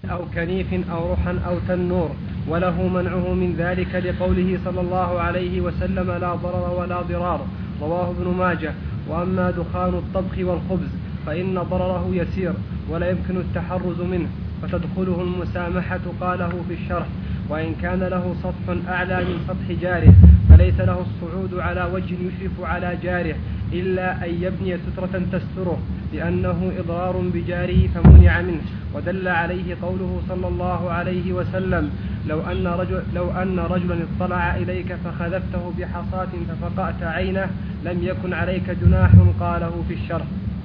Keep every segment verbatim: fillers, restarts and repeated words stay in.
أو كنيف أو رحا أو تنور، وله منعه من ذلك لقوله صلى الله عليه وسلم: لا ضرر ولا ضرار، رواه ابن ماجه. وأما دخان الطبخ والخبز فإن ضرره يسير ولا يمكن التحرز منه، فتدخله المسامحة، قاله في الشرح: وإن كان له سطح أعلى من سطح جاره فليس له الصعود على وجه يشرف على جاره إلا أن يبني سترة تستره، لأنه إضرار بجاره فمنع منه. ودل عليه قوله صلى الله عليه وسلم: لو أن, رجل لو أن رجلا اطلع إليك فخذفته بحصاة ففقأت عينه لم يكن عليك جناح، قاله في الشرح.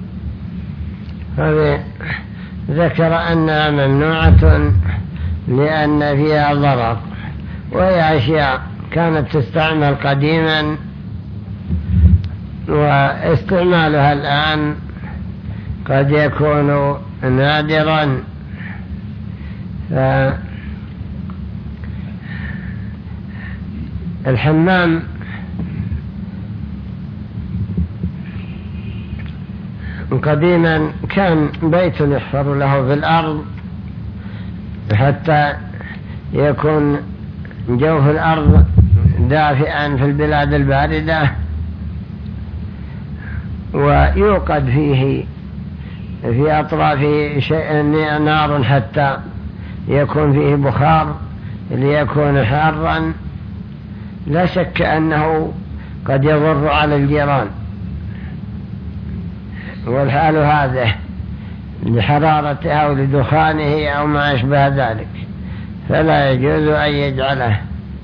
هذه ذكر أنها ممنوعة لأن فيها ضرر، وهي أشياء كانت تستعمل قديما واستعمالها الآن قد يكون نادرا. الحمام قديما كان بيت يحفر له في الأرض حتى يكون جوف الأرض دافئا في البلاد الباردة، ويوقد فيه في أطرافه شيء نار حتى يكون فيه بخار ليكون حارا. لا شك أنه قد يضر على الجيران، والحال هذا لحرارته أو لدخانه أو ما أشبه ذلك، فلا يجوز أن يجعله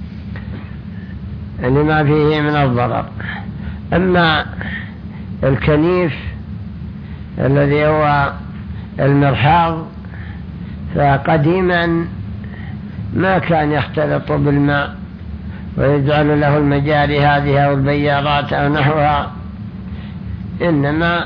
لما فيه من الضرر. أما الكنيف الذي هو المرحاض فقديما ما كان يختلط بالماء ويجعل له المجاري هذه أو البيارات أو نحوها، إنما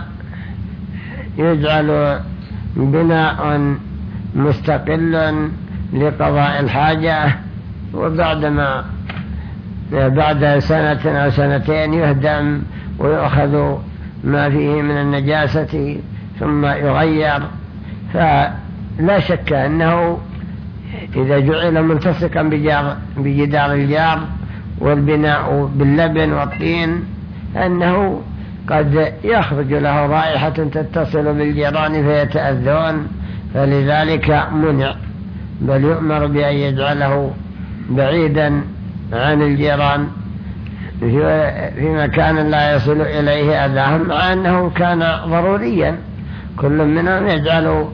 يجعل بناء مستقل لقضاء الحاجة، وبعدما بعد سنة أو سنتين يهدم ويأخذ ما فيه من النجاسة ثم يغير. فلا شك أنه إذا جعل ملتصقا بجدار الجار والبناء باللبن والطين أنه قد يخرج له رائحة تتصل بالجيران فيتأذون، فلذلك منع، بل يؤمر بأن يجعله بعيدا عن الجيران في مكان لا يصل إليه أذاهم، مع أنه كان ضروريا. كل منهم يجعل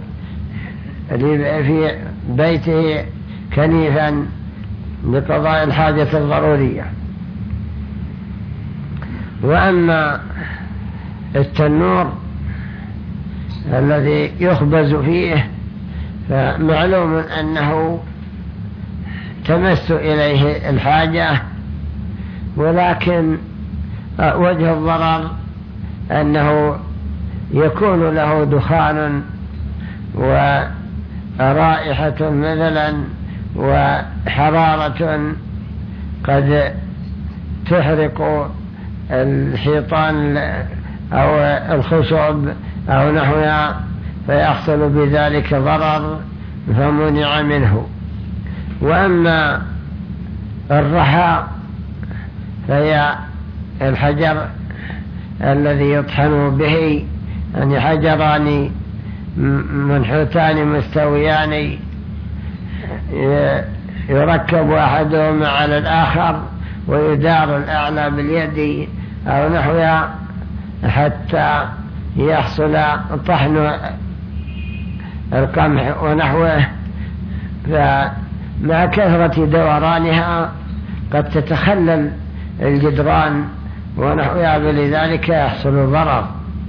في بيته كنيفا لقضاء الحاجة الضرورية. وأما التنور الذي يخبز فيه فمعلوم أنه تمس إليه الحاجة، ولكن وجه الضرر أنه يكون له دخان ورائحة مثلا وحرارة قد تحرق الحيطان أو الخشب أو نحوها، فيحصل بذلك ضرر فمنع منه. وأما الرحى فهي الحجر الذي يطحن به، يعني حجران منحوتان مستويان يركب أحدهما على الآخر ويدار الأعلى باليد أو نحوها حتى يحصل طحن القمح ونحوه، فمع كثرة دورانها قد تتخلل الجدران ونحوها، فلذلك يحصل ضرر،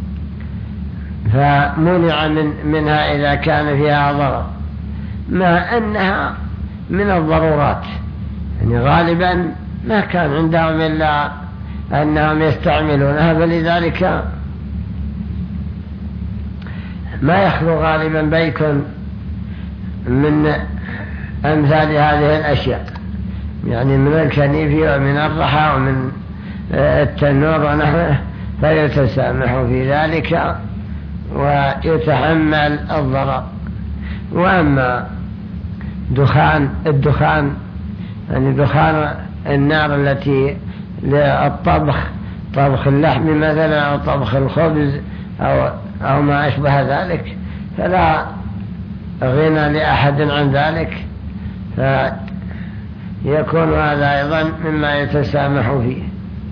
فمنع من منها إذا كان فيها ضرر، مع أنها من الضرورات. يعني غالبا ما كان عندهم إلا أنهم يستعملونها، فلذلك ما يخلو غالبا بيت من أمثال هذه الأشياء، يعني من الكنيف ومن الرحى ومن التنور ونحوه، فيتسامح في ذلك ويتحمل الضرر. وأما دخان الدخان يعني دخان النار التي للطبخ، طبخ اللحم مثلا أو طبخ الخبز أو, أو ما أشبه ذلك، فلا غنى لأحد عن ذلك، فيكون هذا أيضا مما يتسامح فيه.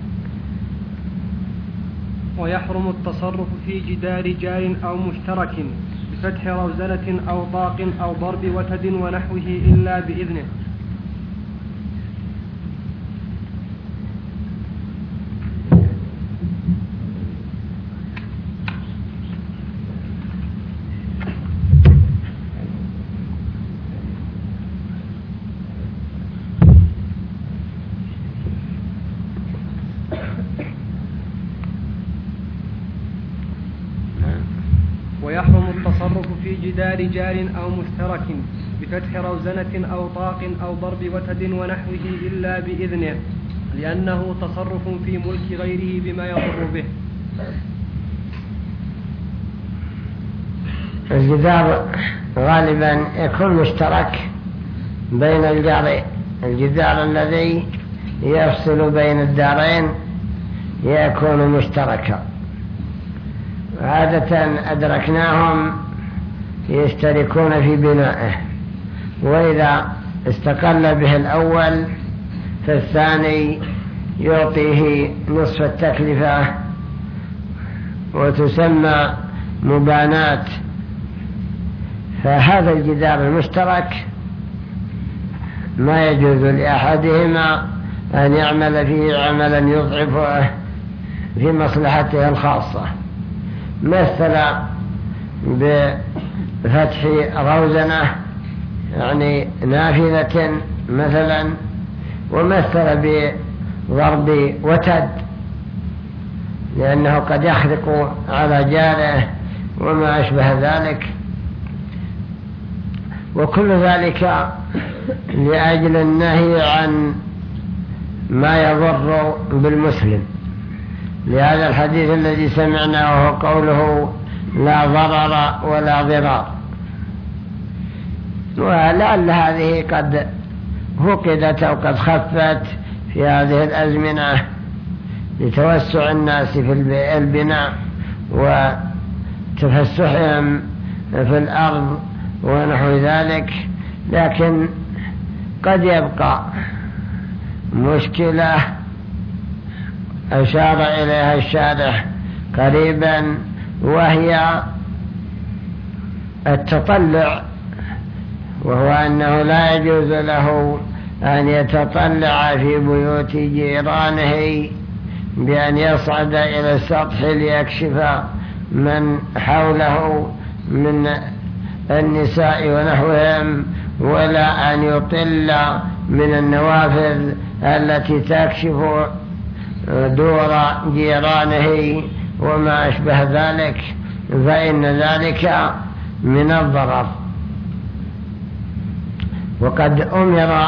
ويحرم التصرف في جدار جار أو مشترك بفتح روزنة أو طاق أو ضرب وتد ونحوه إلا بإذنه. ويحرم التصرف في جدار جار أو مشترك بفتح روزنة أو طاق أو ضرب وتد ونحوه إلا بإذنه، لأنه تصرف في ملك غيره بما يضر به. الجدار غالبا يكون مشترك بين الجارين، الجدار الذي يفصل بين الدارين يكون مشتركا، عادة أدركناهم يشتركون في بنائه، وإذا استقل به الأول فالثاني يعطيه نصف التكلفة، وتسمى مبانات. فهذا الجدار المشترك ما يجوز لأحدهما أن يعمل فيه عملا يضعفه في مصلحته الخاصة، مثل بفتح روزنة يعني نافذة مثلا، ومثل بضرب وتد لأنه قد يخرق على جاره وما أشبه ذلك، وكل ذلك لأجل النهي عن ما يضر بالمسلم، لهذا الحديث الذي سمعنا وهو قوله لا ضرر ولا ضرار. ولعل هذه قد فقدت أو قد خفت في هذه الأزمنة لتوسع الناس في البناء وتفسحهم في الأرض ونحو ذلك، لكن قد يبقى مشكلة أشار إليها الشارح قريبا، وهي التطلع، وهو أنه لا يجوز له أن يتطلع في بيوت جيرانه بأن يصعد إلى السطح ليكشف من حوله من النساء ونحوهم، ولا أن يطل من النوافذ التي تكشف دور جيرانه وما أشبه ذلك، فإن ذلك من الضرر. وقد أمر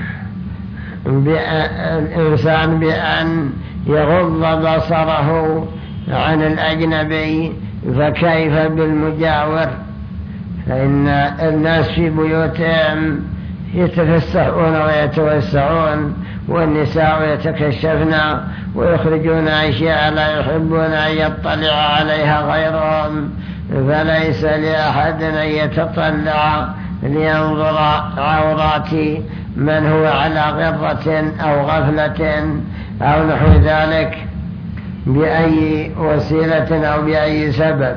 الإنسان بأن يغض بصره عن الأجنبي، فكيف بالمجاور؟ فإن الناس في بيوتهم يتفسحون ويتوسعون، والنساء يتكشفن ويخرجون أشياء لا يحبون أن يطلع عليها غيرهم، فليس لأحد أن يتطلع لينظر عورات من هو على غرة أو غفلة أو نحو ذلك بأي وسيلة أو بأي سبب.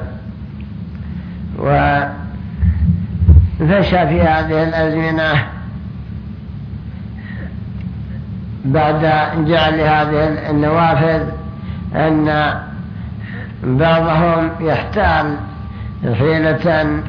وفشى في هذه الأزمنة بعد جعل هذه النوافذ أن بعضهم يحتال حيلة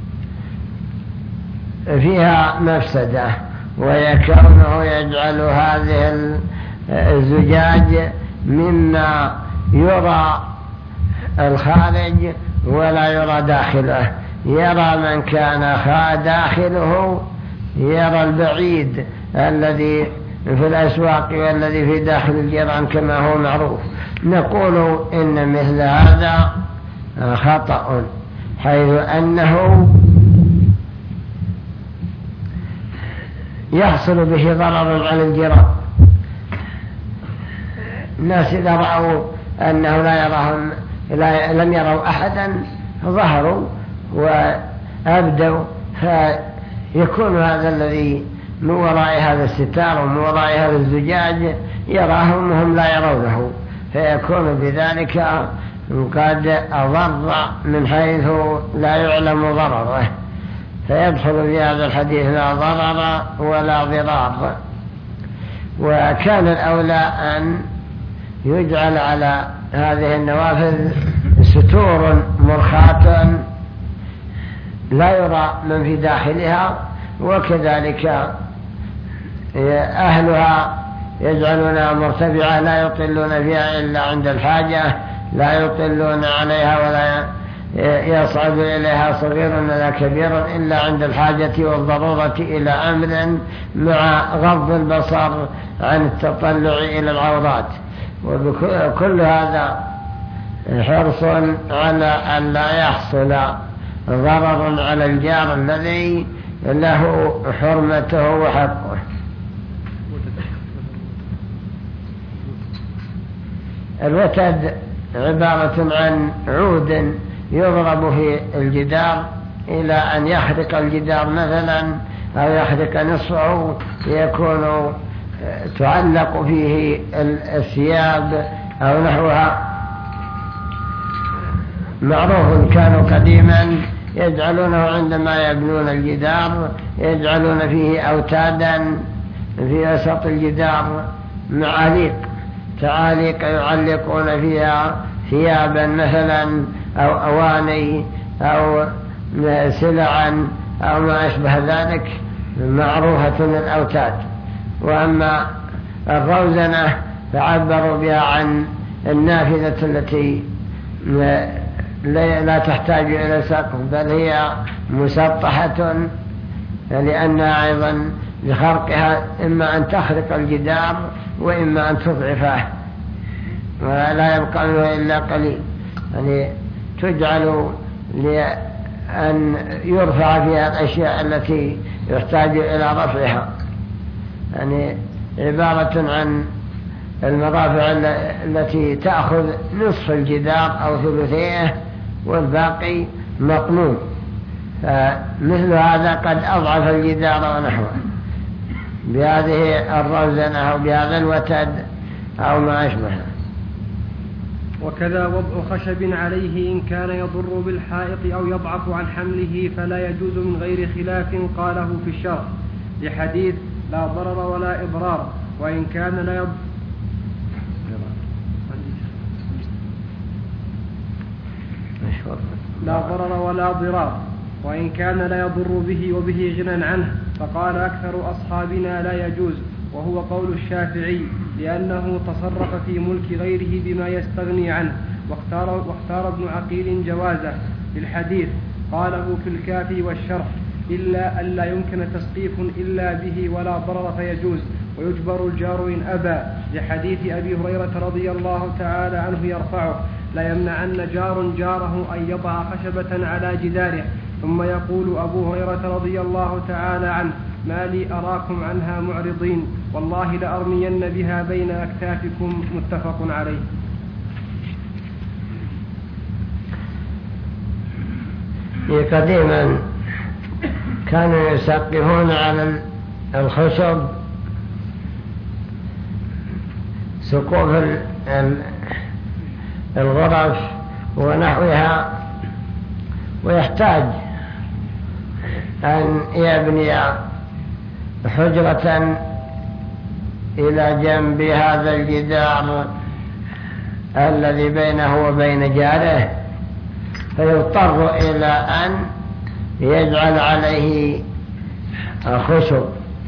فيها مفسدة، ويكونه يجعل هذه الزجاج مما يرى الخارج ولا يرى داخله، يرى من كان داخله يرى البعيد الذي في الأسواق والذي في داخل الجيران كما هو معروف. نقول إن مثل هذا خطأ، حيث أنه يحصل به ضرر على الجيران. الناس إذا رأوا أنه لا يراهم لا لم يروا أحدا ظهروا وأبدوا، فيكون هذا الذي من وراء هذا الستار ومن وراء هذا الزجاج يراهم وهم لا يرونه، فيكون بذلك قد أضر من حيث لا يعلم ضرره، فيدخل في هذا الحديث لا ضرر ولا ضرار. وكان الأولى أن يجعل على هذه النوافذ ستور مرخاة لا يرى من في داخلها، وكذلك أهلها يجعلونها مرتفعة لا يطلون فيها إلا عند الحاجة، لا يطلون عليها ولا يصعد إليها صغير ولا كبير إلا عند الحاجة والضرورة إلى أمر، مع غض البصر عن التطلع إلى العورات. وكل هذا حرص على أن لا يحصل ضرر على الجار الذي له حرمته وحقه. الوتد عبارة عن عود يضرب في الجدار إلى أن يحرق الجدار مثلا أو يحرق نصفه، يكون تعلق فيه الثياب أو نحوها. معروف كانوا قديما يجعلونه عندما يبنون الجدار يجعلون فيه أوتادا في وسط الجدار معاليق، تعاليق يعلقون فيها ثيابا مثلا أو أواني أو سلعا أو ما أشبه ذلك، معروفة الأوتاد. وأما الروزنة فعبروا بها عن النافذة التي لا تحتاج إلى سقف بل هي مسطحة، لأنها أيضا لخرقها إما أن تخرق الجدار وإما أن تضعفه ولا يبقى منه إلا قليل، يعني تجعل لأن يرفع فيها الأشياء التي يحتاج إلى رفعها، يعني عبارة عن المرافع التي تأخذ نصف الجدار أو ثلثيه والباقي مقنون، فمثل هذا قد أضعف الجدار ونحوه بهذه الروزنة أو بهذا الوتد أو ما أشبهه. وكذا وضع خشب عليه إن كان يضر بالحائط أو يضعف عن حمله فلا يجوز من غير خلاف قاله في الشرع، لحديث لا ضرر ولا إضرار، وإن كان لا يضر لا ضرر ولا ضرار وإن كان لا يضر به وبه غنى عنه، فقال أكثر أصحابنا لا يجوز، وهو قول الشافعي لأنه تصرف في ملك غيره بما يستغني عنه، واختار, واختار ابن عقيل جوازه للحديث قاله في الكافي والشرح إلا أن لا يمكن تسقيف إلا به ولا ضرر فيجوز، ويجبر الجار إن أبى، لحديث أبي هريرة رضي الله تعالى عنه يرفعه لا يمنعن جار جاره أن يضع خشبة على جداره. ثم يقول أبو هريرة رضي الله تعالى عنه ما لي أراكم عنها معرضين، والله لأرمين بها بين أكتافكم، متفق عليه. قديما كانوا يسقفون على الخشب سقوف الغرف ونحوها، ويحتاج أن يبني حجرة إلى جنب هذا الجدار الذي بينه وبين جاره، فيضطر إلى أن يجعل عليه خشب.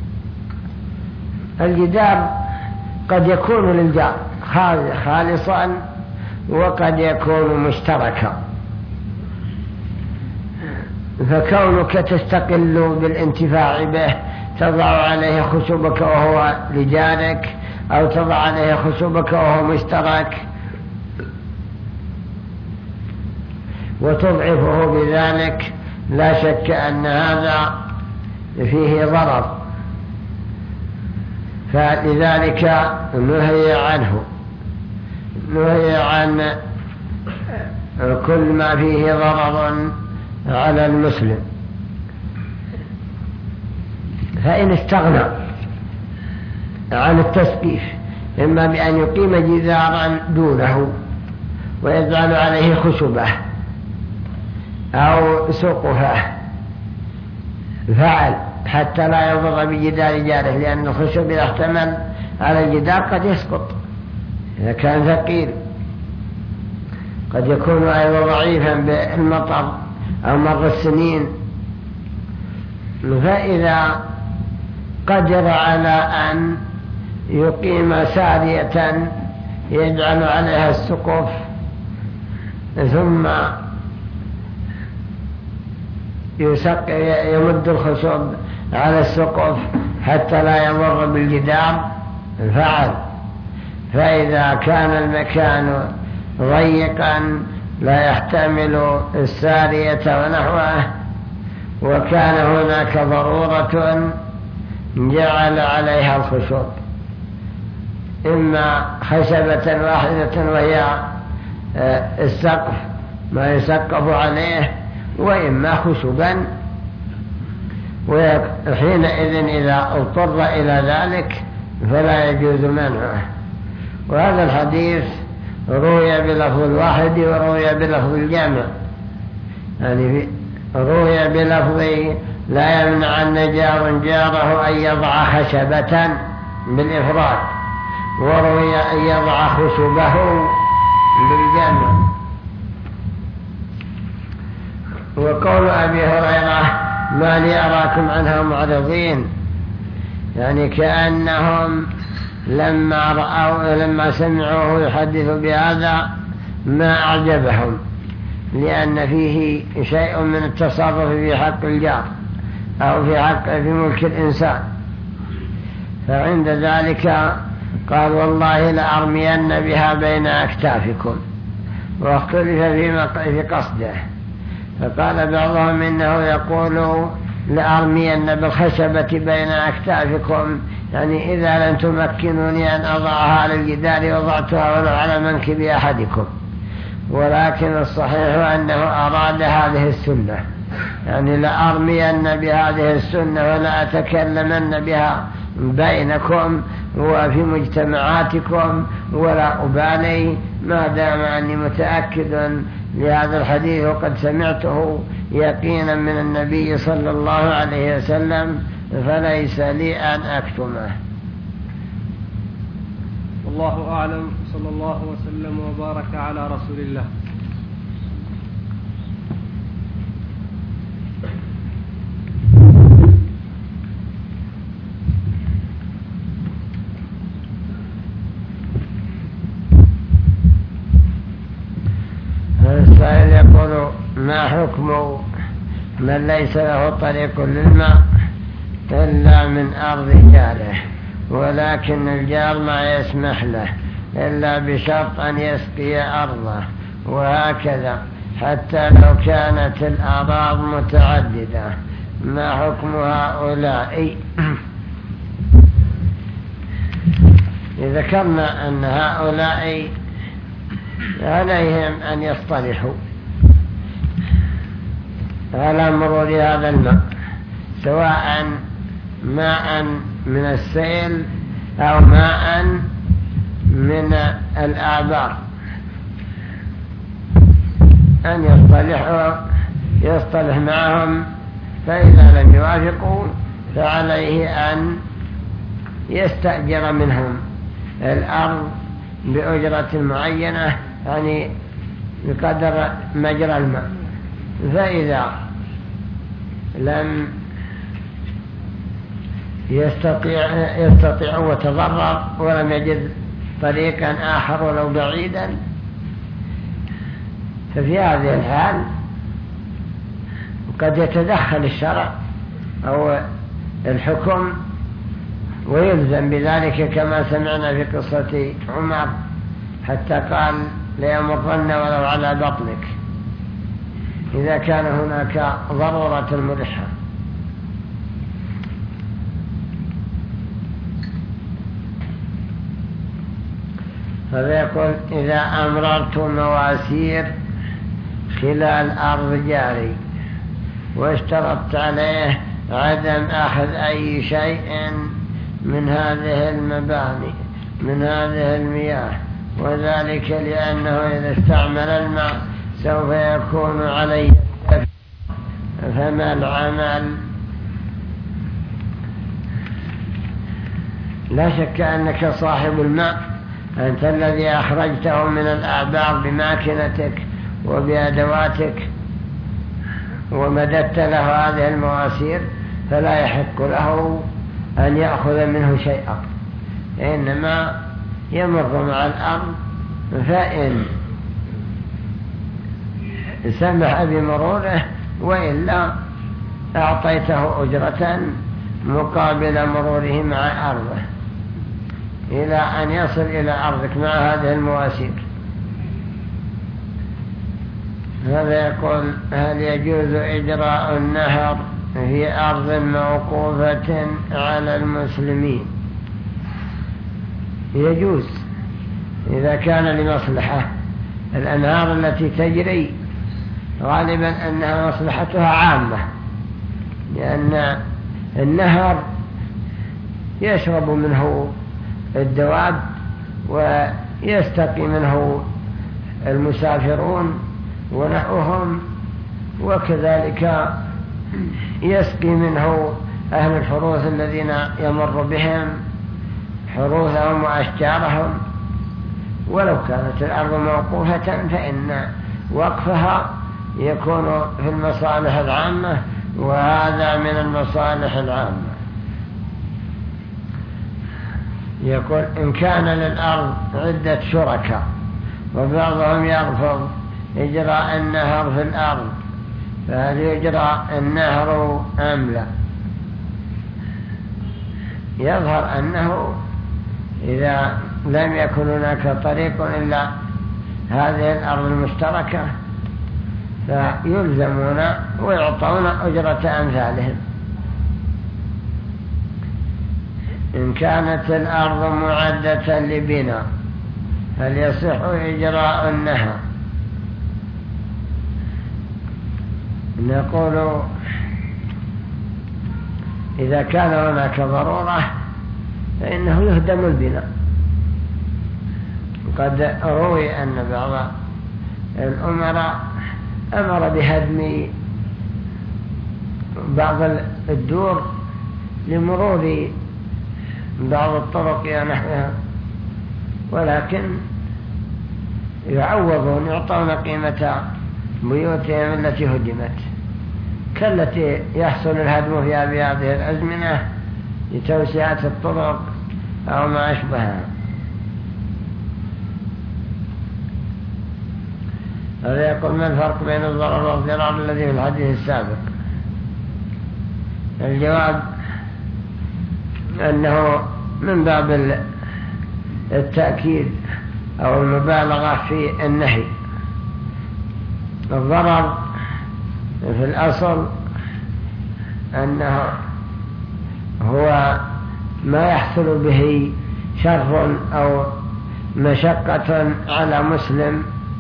الجدار قد يكون للجار خالصا وقد يكون مشتركا، فكونك تستقل بالانتفاع به تضع عليه خشبك وهو لجارك، أو تضع عليه خشبك وهو مشترك وتضعفه بذلك، لا شك أن هذا فيه ضرر، فلذلك نهي عنه، نهي عن كل ما فيه ضرر على المسلم. فإن استغنى عن التسقيف إما بأن يقيم جدارا دونه ويجعل عليه خشبة أو سقفة فعل حتى لا يضر بجدار جاره، لأن الخشب إذا احتمل على الجدار قد يسقط إذا كان ثقيل، قد يكون أيضا ضعيفا بالمطر أو مر السنين. فإذا قدر على أن يقيم سارية يجعل عليها السقف ثم يمد الخشب على السقف حتى لا يمر بالجدار فعل. فإذا كان المكان ضيقا لا يحتمل السارية ونحوه وكان هناك ضرورة جعل عليها الخشب، إما خشبة واحدة وهي السقف ما يسقف عليه، وإما خشبا، وحينئذ إذا اضطر إلى ذلك فلا يجوز منعه. وهذا الحديث روي بلفظ الواحد وروي بلفظ الجامع، يعني روي بلفظ لا يمنع النجار جاره أن يضع خشبة بالإفراد، وروي أن يضع خشبه بالجامع. وقول أبي هريرة ما لي أراكم عنها معرضين، يعني كأنهم لما رأوا لما سمعوه يحدث بهذا ما أعجبهم، لأن فيه شيء من التصرف في حق الجار أو في حق في ملك الإنسان. فعند ذلك قال والله لأرمين بها بين أكتافكم، واختلف في قصده، فقال بعضهم إنه يقول لأرمين بالخشبة بين أكتافكم، يعني إذا لم تمكنوني أن أضعها على الجدار وضعتها ولو على منكب أحدكم. ولكن الصحيح أنه أراد هذه السنة، يعني لأرمين بهذه السنة ولا أتكلمن بها بينكم وفي مجتمعاتكم ولا أبالي، ما دام أني متأكد لهذا الحديث وقد سمعته يقينا من النبي صلى الله عليه وسلم، فليس لي أن أكتمه. والله أعلم، صلى الله وسلم وبارك على رسول الله. السائل يقول ما حكم من ليس له طريق للماء إلا من أرض جاره، ولكن الجار ما يسمح له إلا بشرط أن يسقي أرضه، وهكذا حتى لو كانت الأراض متعددة، ما حكم هؤلاء؟ ذكرنا أن هؤلاء عليهم أن يصطلحوا على مرور هذا الماء، سواء ماء من السيل أو ماء من الآبار، أن يصطلحوا يصطلح معهم، فإذا لم يوافقوا فعليه أن يستأجر منهم الأرض بأجرة معينة، يعني بقدر مجرى الماء. فإذا لم يستطيع يستطيع وتضرر ولم يجد طريقا آخر ولو بعيدا، ففي هذه الحال قد يتدخل الشرع أو الحكم ويلزم بذلك، كما سمعنا في قصة عمر حتى قال ليمرن ولو على بطنك، إذا كان هناك ضرورة ملحة. فيقول إذا أمررت مواسير خلال أرض جاري واشترطت عليه عدم أخذ أي شيء من هذه المباني من هذه المياه، وذلك لأنه إذا استعمل الماء سوف يكون عليه فما العمل؟ لا شك أنك صاحب الماء، أنت الذي أخرجته من الآبار بماكنتك وبأدواتك ومددت له هذه المواسير، فلا يحق له أن يأخذ منه شيئا، إنما يمر مع الأرض، فإن سمح بمروره وإلا أعطيته أجرة مقابل مروره مع أرضه إلى أن يصل إلى أرضك مع هذه المواسير. هذا يقول: هل يجوز إجراء النهر في أرض موقوفة على المسلمين؟ يجوز إذا كان لمصلحة. الأنهار التي تجري غالبا أنها مصلحتها عامة، لأن النهر يشرب منه الدواب ويستقي منه المسافرون ونحوهم، وكذلك يسقي منه أهل الحروث الذين يمر بهم حروثهم وأشجارهم. ولو كانت الأرض موقوفة فإن وقفها يكون في المصالح العامة، وهذا من المصالح العامة. يقول: إن كان للأرض عدة شركاء وبعضهم يرفض إجراء النهر في الأرض، فهل يجرى النهر أم لا؟ يظهر أنه إذا لم يكن هناك طريق إلا هذه الأرض المشتركة فيلزمون ويعطون أجرة أمثالهم. إن كانت الأرض معدة لبناء هل يصح إجراء النهر؟ نقول: إذا كان هناك ضرورة فإنه يهدم البناء. قد روي أن بعض الأمراء أمر بهدم بعض الدور لمرور بعض الطرق ونحوها، ولكن يعوضون يعطون قيمة بيوتهم التي هدمت، كالتي يحصل الهدم فيها بهذه الأزمنة لتوسعة الطرق أو ما أشبهها. هذا يقول: ما الفرق بين الضرر والضرار الذي في الحديث السابق؟ الجواب أنه من باب التأكيد أو المبالغة في النهي. الضرر في الأصل أنه هو ما يحصل به شر أو مشقة على مسلم،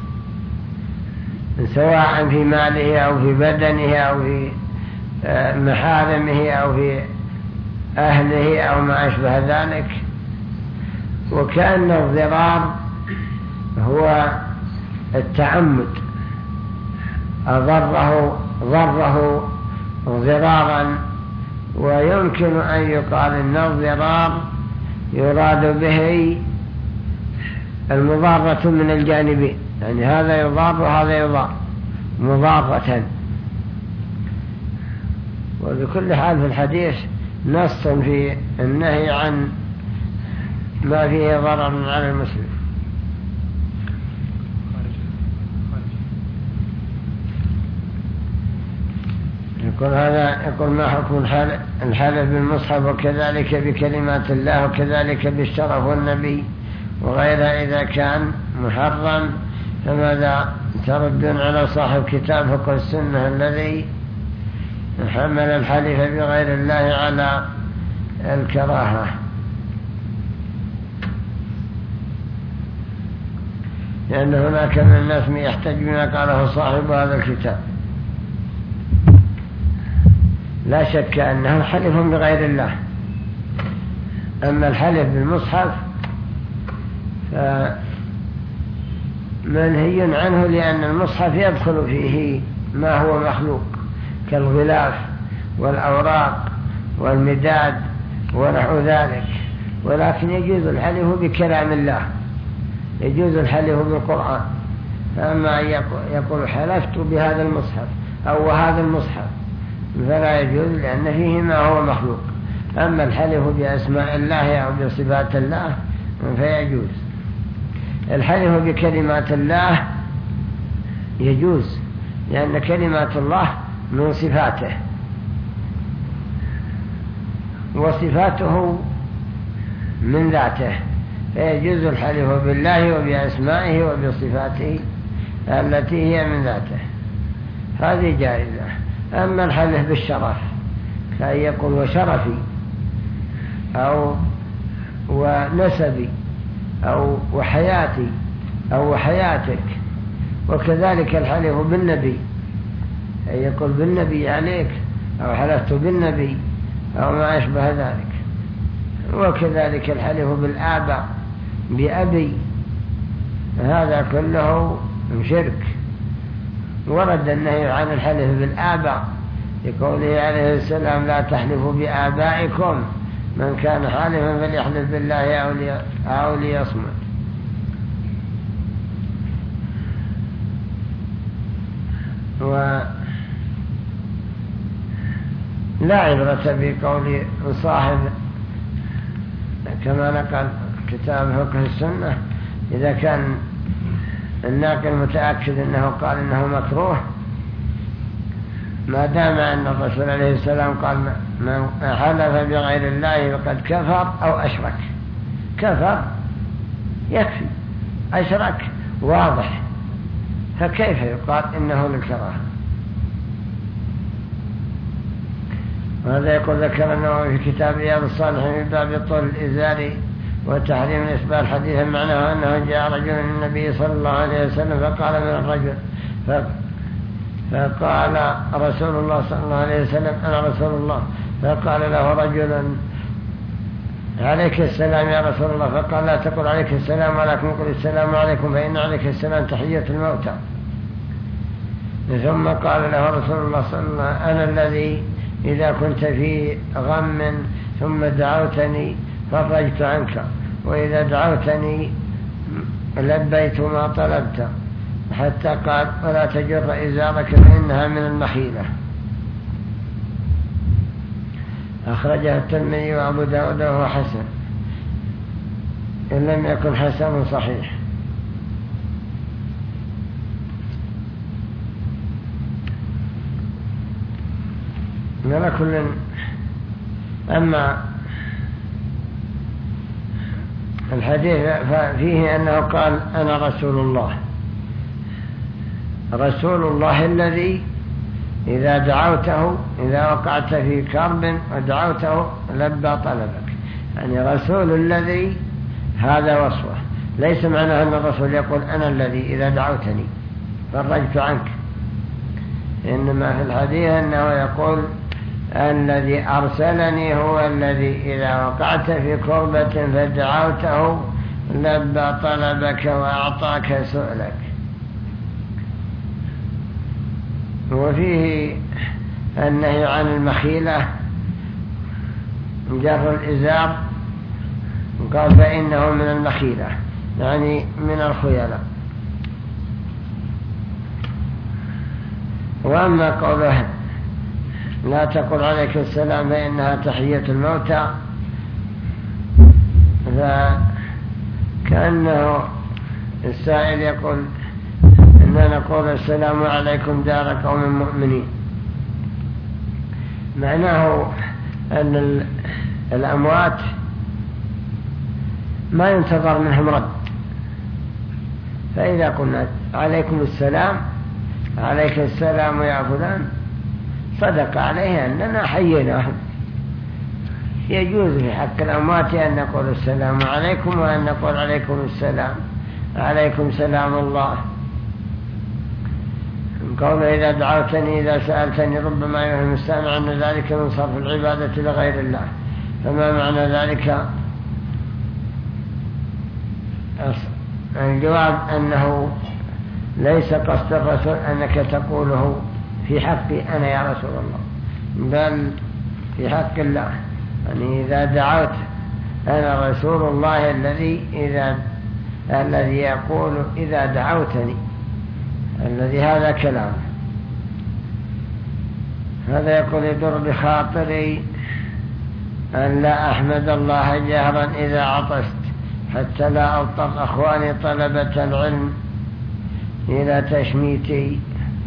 سواء في ماله أو في بدنه أو في محارمه أو في أهله أو ما أشبه ذلك. وكأن الضرار هو التعمد، أضره ضره ضرارا، ويمكن أن يقال إن الضرار يراد به المضارة من الجانبين، يعني هذا يضار وهذا يضار مضارة. وبكل حال في الحديث نص في النهي عن ما فيه ضرر على المسلم. يقول هذا يقول: ما حكم الحلف بالمصحف وكذلك بكلمات الله وكذلك بالشرف والنبي وغيرها إذا كان محرم؟ فماذا تردون على صاحب كتاب فقه السنة الذي حمل الحلف بغير الله على الكراهة؟ لأن هناك من الناس من يحتج بما قاله صاحب هذا الكتاب. لا شك أنه حلف بغير الله. أما الحلف بالمصحف فمنهي عنه، لأن المصحف يدخل فيه ما هو مخلوق كالغلاف والأوراق والمداد ونحو ذلك، ولكن يجوز الحلف بكلام الله، يجوز الحلف بالقرآن. فأما أن يقول حلفت بهذا المصحف أو هذا المصحف فلا يجوز، لأن فيه ما هو مخلوق. أما الحلف بأسماء الله أو بصفات الله فيجوز. الحلف بكلمات الله يجوز، لأن كلمات الله من صفاته، وصفاته من ذاته، فيجوز الحلف بالله وبأسمائه وبصفاته التي هي من ذاته، هذه جائزة. أما الحلف بالشرف كأن يقول وشرفي أو ونسبي أو وحياتي أو وحياتك، وكذلك الحلف بالنبي أن يقول بالنبي عليك أو حلفت بالنبي أو ما أشبه ذلك، وكذلك الحلف بالآباء بأبي، هذا كله شرك. ورد النهي عن الحلف بالآباء لقوله عليه السلام لا تحلفوا بآبائكم، من كان حالفا فليحلف بالله أو ليصمت. ولا عبرة بقول صاحب كما نقل كتاب فقه السنة إذا كان الناقل متأكد أنه قال أنه مكروه، ما دام أن الرسول عليه السلام قال من حلف بغير الله فقد كفر أو أشرك. كفر يكفي، أشرك واضح، فكيف يقال إنه للكراهة؟ وهذا يقول ذكر النووي في كتاب رياض الصالحين في باب طول الإزار وتحريم الإسبال حديثا معناه أنه جاء رجل النبي صلى الله عليه وسلم فقال من الرجل فقال رسول الله صلى الله عليه وسلم أنا رسول الله، فقال له رجل عليك السلام يا رسول الله، فقال لا تقل عليك السلام ولكن قل السلام عليكم فإن عليك السلام تحية الموتى. ثم قال له رسول الله صلى الله عليه وسلم أنا الذي إذا كنت في غم ثم دعوتني فرجت عنك، وإذا دعوتني لبيت ما طلبت، حتى قال ولا تجر إزارك فإنها من المخيلة. أخرجها الترمذي وأبو داود وهو حسن، إن لم يكن حسن صحيح. على كل، أما الحديث فيه أنه قال أنا رسول الله، رسول الله الذي إذا دعوته إذا وقعت في كرب ودعوته لبى طلبك، يعني رسول الذي، هذا وصفه. ليس معناه أن الرسول يقول أنا الذي إذا دعوتني فرجت عنك، إنما في الحديث أنه يقول الذي أرسلني هو الذي إذا وقعت في كربة فدعوته لبى طلبك وأعطاك سؤلك. وفيه النهي عن المخيلة جر الإزار، قال فإنه من المخيلة يعني من الخيلاء. وأما قوله لا تقل عليك السلام فإنها تحية الموتى، فكأنه السائل يقول إننا نقول السلام عليكم دار قوم مؤمنين، معناه أن الأموات ما ينتظر منهم رد، فإذا قلنا عليكم السلام عليك السلام يا فلان صدق عليه أننا حييناهم. يجوز في حق الأموات أن نقول السلام عليكم وأن نقول عليكم السلام، عليكم سلام الله. قوله إذا دعوتني إذا سألتني ربما يفهم السامع أن ذلك من صرف العبادة لغير الله. فما معنى ذلك؟ الجواب أنه ليس قصد الرسول أنك تقوله في حقي أنا يا رسول الله، بل في حق الله. يعني إذا دعوت أنا رسول الله الذي إذا الذي يقول إذا دعوتني، الذي هذا كلام. هذا يقول يدور بخاطري أن لا أحمد الله جهرا إذا عطست حتى لا ألطف أخواني طلبة العلم إلى تشميتي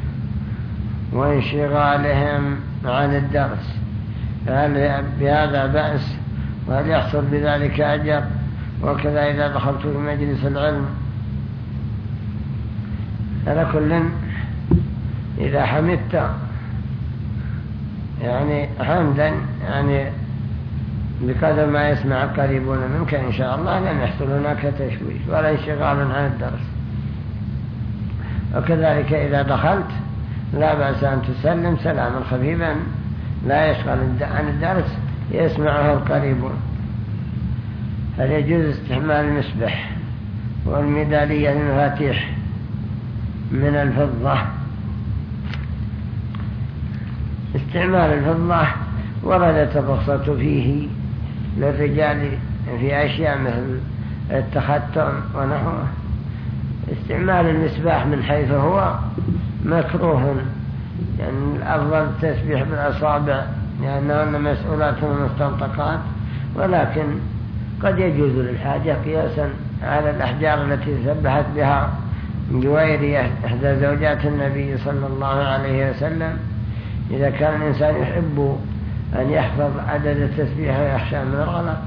وانشغالهم عن الدرس. فهل بهذا بأس؟ وهل يحصل بذلك أجر؟ وكذا إذا دخلت في مجلس العلم. على كل إذا حمدت يعني حمدا يعني بقدر ما يسمع القريبون منك إن شاء الله لن يحصل هناك تشويش ولا انشغال عن الدرس. وكذلك إذا دخلت لا بأس أن تسلم سلاما خفيفا لا يشغل عن الدرس يسمعه القريبون. هل يجوز استعمال المسبح والميدالية المفاتيح من الفضة؟ استعمال الفضة وردت الرخصة فيه للرجال في أشياء مثل التختم ونحوه. استعمال المسباح من حيث هو مكروه، يعني الأفضل التسبيح بالأصابع لأنهن مسؤولات ومستنطقات، ولكن قد يجوز للحاجة قياسا على الأحجار التي سبحت بها جويرية إحدى زوجات النبي صلى الله عليه وسلم. إذا كان الإنسان يحب أن يحفظ عدد التسبيح ويخشى من الغلط،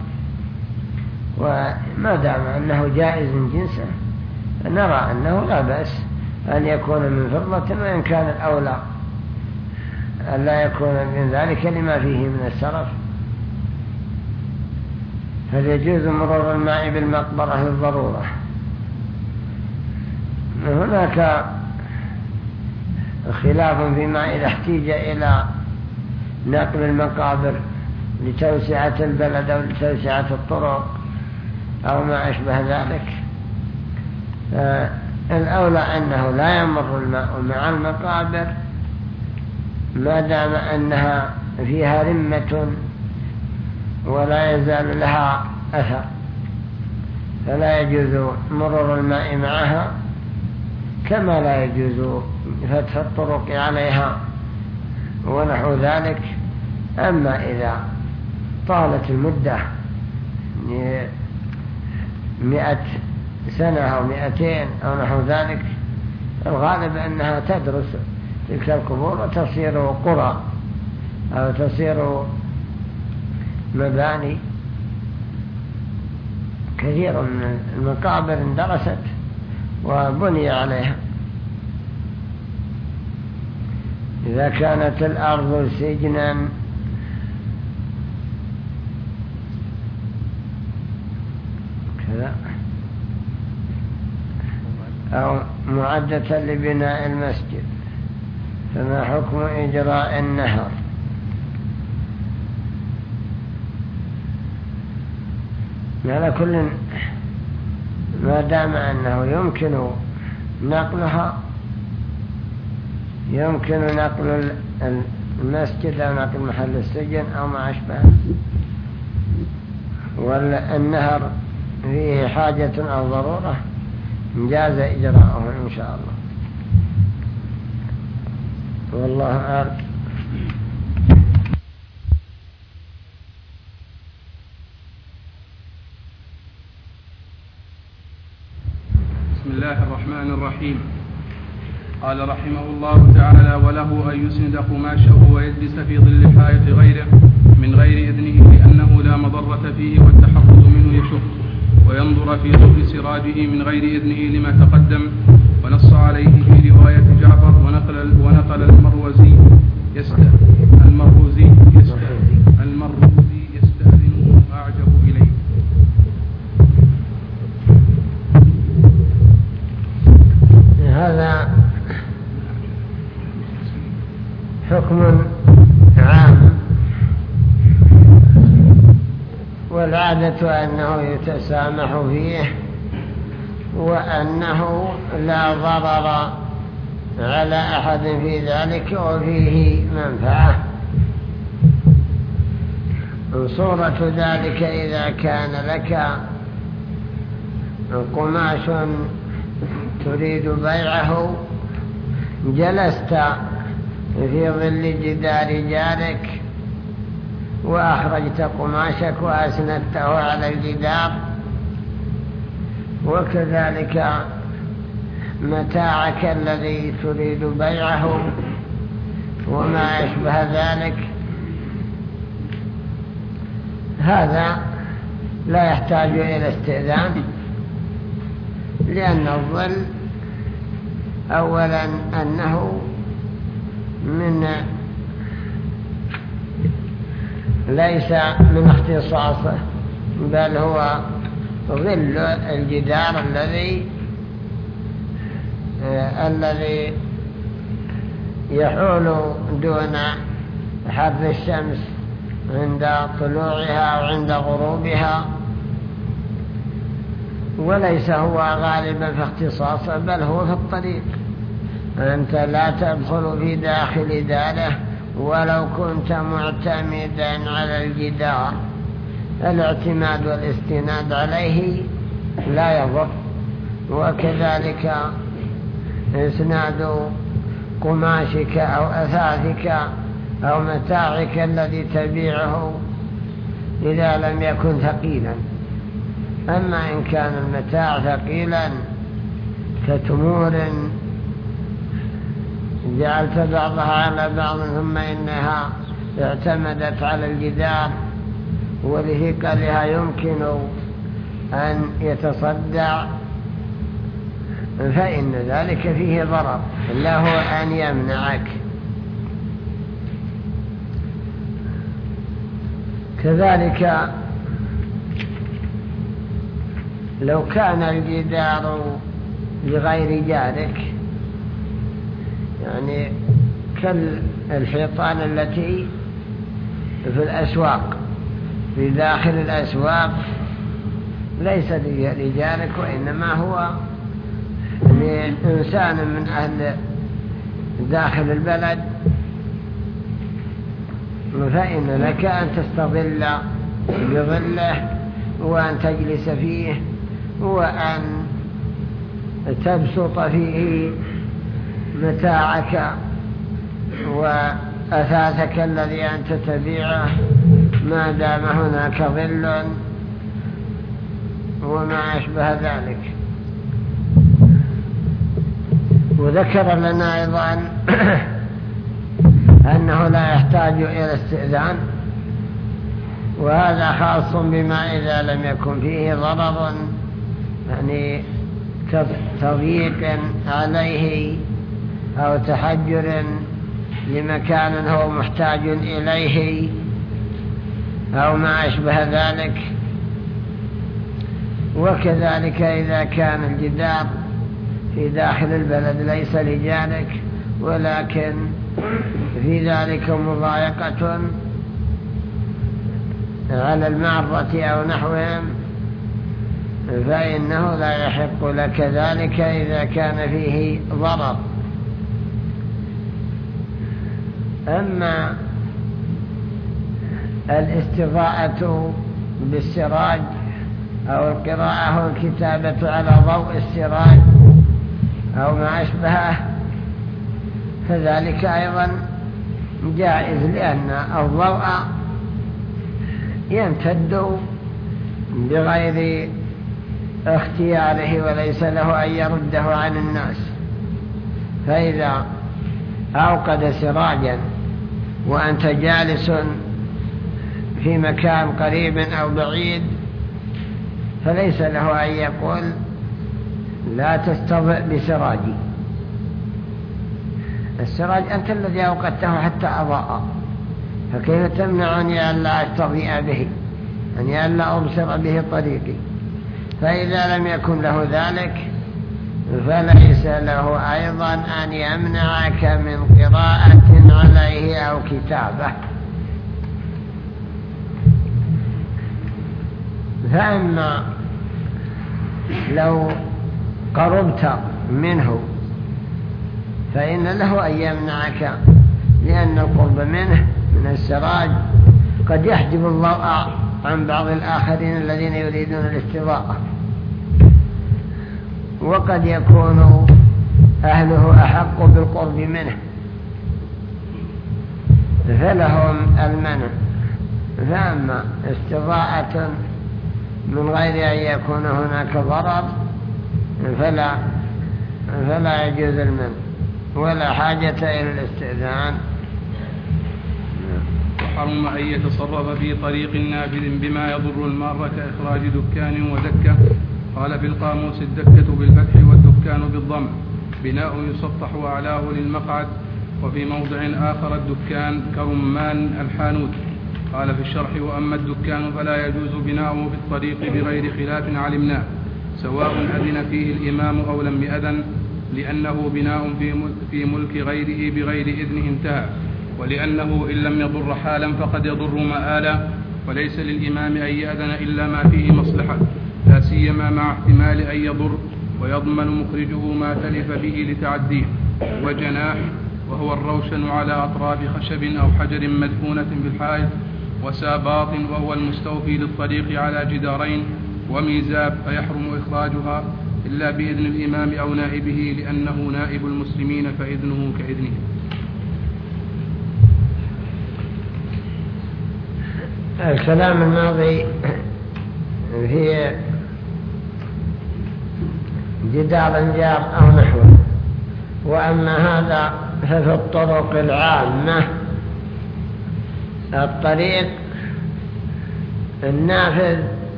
وما دام أنه جائز جنسا نرى أنه لا بأس أن يكون من فضة، وإن كان الأولى أن لا يكون من ذلك لما فيه من السرف. هل يجوز مرور الماء بالمقبرة للضرورة؟ هناك خلاف فيما إذا احتيج إلى نقل المقابر لتوسعة البلد أو لتوسعة الطرق أو ما أشبه ذلك. الأولى أنه لا يمر الماء مع المقابر ما دام أنها فيها رمة ولا يزال لها أثر، فلا يجوز مرور الماء معها، كما لا يجوز فتح الطرق عليها ونحو ذلك. أما إذا طالت المدة مئة سنة أو مئتين أو نحو ذلك، الغالب أنها تدرس تلك القبور وتصير قرى أو تصير مباني. كثير من المقابر اندرست وبني عليها. إذا كانت الأرض سجنا كذا أو معدة لبناء المسجد فما حكم إجراء النهر؟ على كل ما دام أنه يمكن نقلها يمكن نقل المسجد أو نقل محل السجن أو ما أشبه، والنهر فيه حاجة أو ضرورة جاز إجراءه إن شاء الله، والله أعلم. بسم الله الرحمن الرحيم. قال رحمه الله تعالى: وله أن يسند قماشه ويجلس في ظل حائط غيره من غير إذنه لأنه لا مضرة فيه والتحفظ منه يشق، وينظر في ضوء سراجه من غير إذنه لما تقدم، ونص عليه في رواية جعفر ونقل, ونقل المروزي يستأذن المروزي يستأذن المروزي يستأذنه أعجب إليه. العادة أنه يتسامح فيه وأنه لا ضرر على أحد في ذلك وفيه منفعة. صورة ذلك إذا كان لك قماش تريد بيعه، جلست في ظل جدار جارك وأخرجت قماشك وأسندته على الجدار، وكذلك متاعك الذي تريد بيعه وما أشبه ذلك، هذا لا يحتاج إلى استئذان، لأن الظل أولا أنه من ليس من اختصاصه، بل هو ظل الجدار الذي آه الذي يحول دون حر الشمس عند طلوعها وعند غروبها، وليس هو غالبا في اختصاصه بل هو في الطريق. أنت لا تدخل في داخل داره ولو كنت معتمدا على الجدار، الاعتماد والاستناد عليه لا يضر. وكذلك اسناد قماشك أو أثاثك أو متاعك الذي تبيعه إذا لم يكن ثقيلا. أما إن كان المتاع ثقيلا كتمور جعلت بعضها على بعض ثم إنها اعتمدت على الجدار ولثقلها يمكن أن يتصدع، فإن ذلك فيه ضرر له أن يمنعك. كذلك لو كان الجدار لغير جارك، يعني كالحيطان التي في الأسواق، في داخل الأسواق ليس لجارك وإنما هو لإنسان من أهل داخل البلد، فإن لك أن تستظل بظله وأن تجلس فيه وأن تبسط فيه متاعك وأثاثك الذي أنت تبيعه ما دام هناك ظل وما أشبه ذلك. وذكر لنا أيضا أنه لا يحتاج إلى استئذان، وهذا خاص بما إذا لم يكن فيه ضرر، يعني تضييق عليه أو تحجر لمكان هو محتاج إليه أو ما أشبه ذلك. وكذلك إذا كان الجدار في داخل البلد ليس لجارك ولكن في ذلك مضايقة على المعرة أو نحوهم، فإنه لا يحق لك ذلك إذا كان فيه ضرر. أما الاستضاءة بالسراج أو القراءة والكتابة على ضوء السراج أو ما أشبهه فذلك أيضا جائز، لأن الضوء يمتد بغير اختياره وليس له أن يرده عن الناس. فإذا أوقد سراجا وأنت جالس في مكان قريب أو بعيد فليس له أن يقول لا تستضئ بسراجي. السراج أنت الذي أوقدته حتى أضاء، فكيف تمنعني أن لا أستضيء به، أني أن لا أبصر به طريقي؟ فإذا لم يكن له ذلك فليس له أيضا أن يمنعك من قراءة عليه أو كتابة. فأما لو قربت منه فإن له أن يمنعك، لأن القرب منه من السراج قد يحجب الله عن بعض الآخرين الذين يريدون الاستضاءة، وقد يكون أهله أحق بالقرب منه فلهم المنع. فأما استضاءة من غير أن يكون هناك ضرر فلا, فلا يجوز المنع ولا حاجة إلى الاستئذان. وحرم أن يتصرف في طريق نافذ بما يضر المار كإخراج دكان ودكة. قال في القاموس: الدكة بالفتح والدكان بالضم، بناء يسطح أعلاه للمقعد. وفي موضع آخر الدكان كرمان الحانوت. قال في الشرح: وأما الدكان فلا يجوز بناؤه في الطريق بغير خلاف علمناه، سواء أذن فيه الإمام أو لم يأذن، لأنه بناء في ملك غيره بغير إذنه انتهى، ولأنه إن لم يضر حالا فقد يضر مآلا، وليس للإمام أن يأذن إلا ما فيه مصلحة، لا سيما مع احتمال أن يضر، ويضمن مخرجه ما تلف به لتعديه. وجناح وهو الروشن على أطراف خشب أو حجر مدفونة بالحائط. وساباط وهو المستوفي للطريق على جدارين. وميزاب فيحرم إخراجها إلا بإذن الإمام أو نائبه، لأنه نائب المسلمين فإذنه كإذنه. الكلام الماضي في جدار جار أو نحوه. وأما هذا ففي الطرق العامة، الطريق النافذ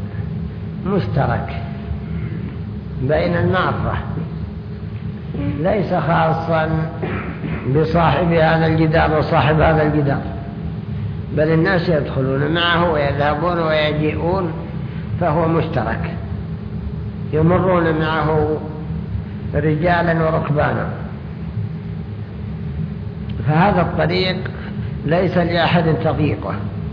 مشترك بين المارة، ليس خاصا بصاحب هذا الجدار وصاحب هذا الجدار، بل الناس يدخلون معه ويذهبون ويجيئون، فهو مشترك، يمرون معه رجالا وركبانا. فهذا الطريق ليس لأحد تضييقه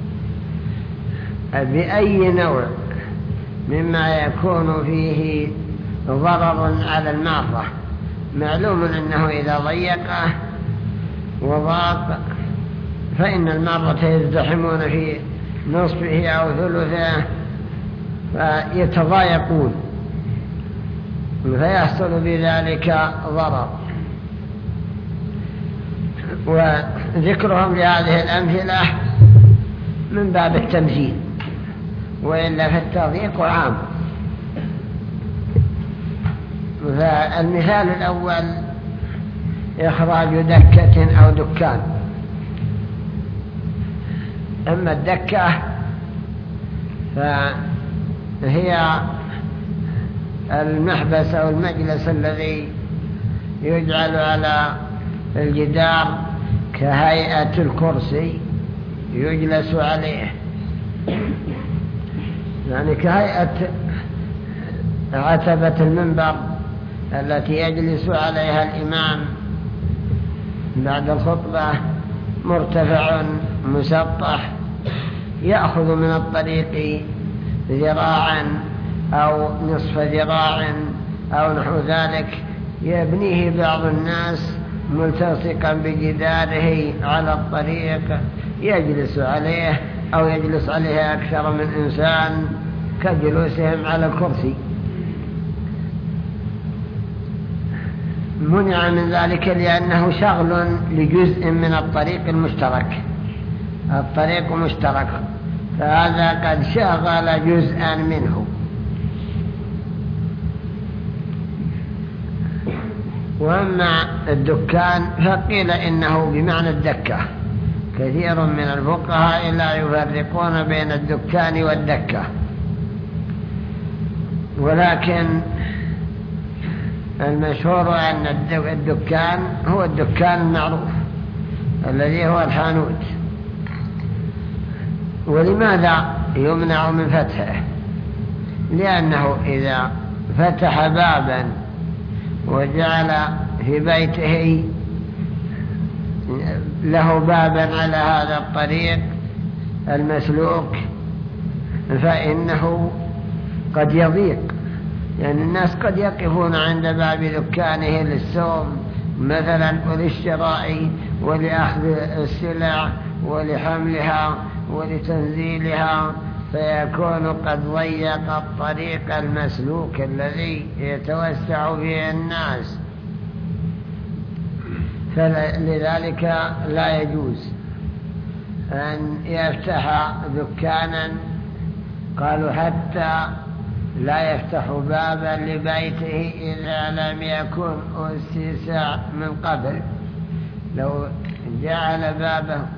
بأي نوع مما يكون فيه ضرر على المارة. معلوم أنه إذا ضيقه وضاق فإن المارة يزدحمون في نصفه أو ثلثه فيتضايقون، فيحصل بذلك ضرر. وذكرهم لهذه الأمثلة من باب التمثيل، وإلا فالتضييق عام. فالمثال الأول إخراج دكة أو دكان. أما الدكة فهي المحبس أو المجلس الذي يجعل على الجدار كهيئة الكرسي يجلس عليه، يعني كهيئة عتبة المنبر التي يجلس عليها الإمام بعد الخطبة، مرتفع مسطح يأخذ من الطريق ذراعا أو نصف ذراع أو نحو ذلك، يبنيه بعض الناس ملتصقا بجداره على الطريق، يجلس عليه أو يجلس عليه أكثر من إنسان كجلوسهم على الكرسي. منع من ذلك لأنه شغل لجزء من الطريق المشترك، الطريق مشترك، فهذا قد شغل جزءا منه. وأما الدكان فقيل إنه بمعنى الدكة. كثير من الفقهاء لا يفرقون بين الدكان والدكة، ولكن المشهور أن الدكان هو الدكان المعروف الذي هو الحانوت. ولماذا يمنع من فتحه؟ لأنه إذا فتح بابا وجعل في بيته له بابا على هذا الطريق المسلوك فإنه قد يضيق، يعني الناس قد يقفون عند باب دكانه للسوم مثلا وللشراء ولأخذ السلع ولحملها ولتنزيلها، فيكون قد ضيق الطريق المسلوك الذي يتوسع فيه الناس، فلذلك لا يجوز أن يفتح دكانا، قالوا حتى لا يفتح بابا لبيته إذا لم يكن أسس من قبل. لو جعل بابه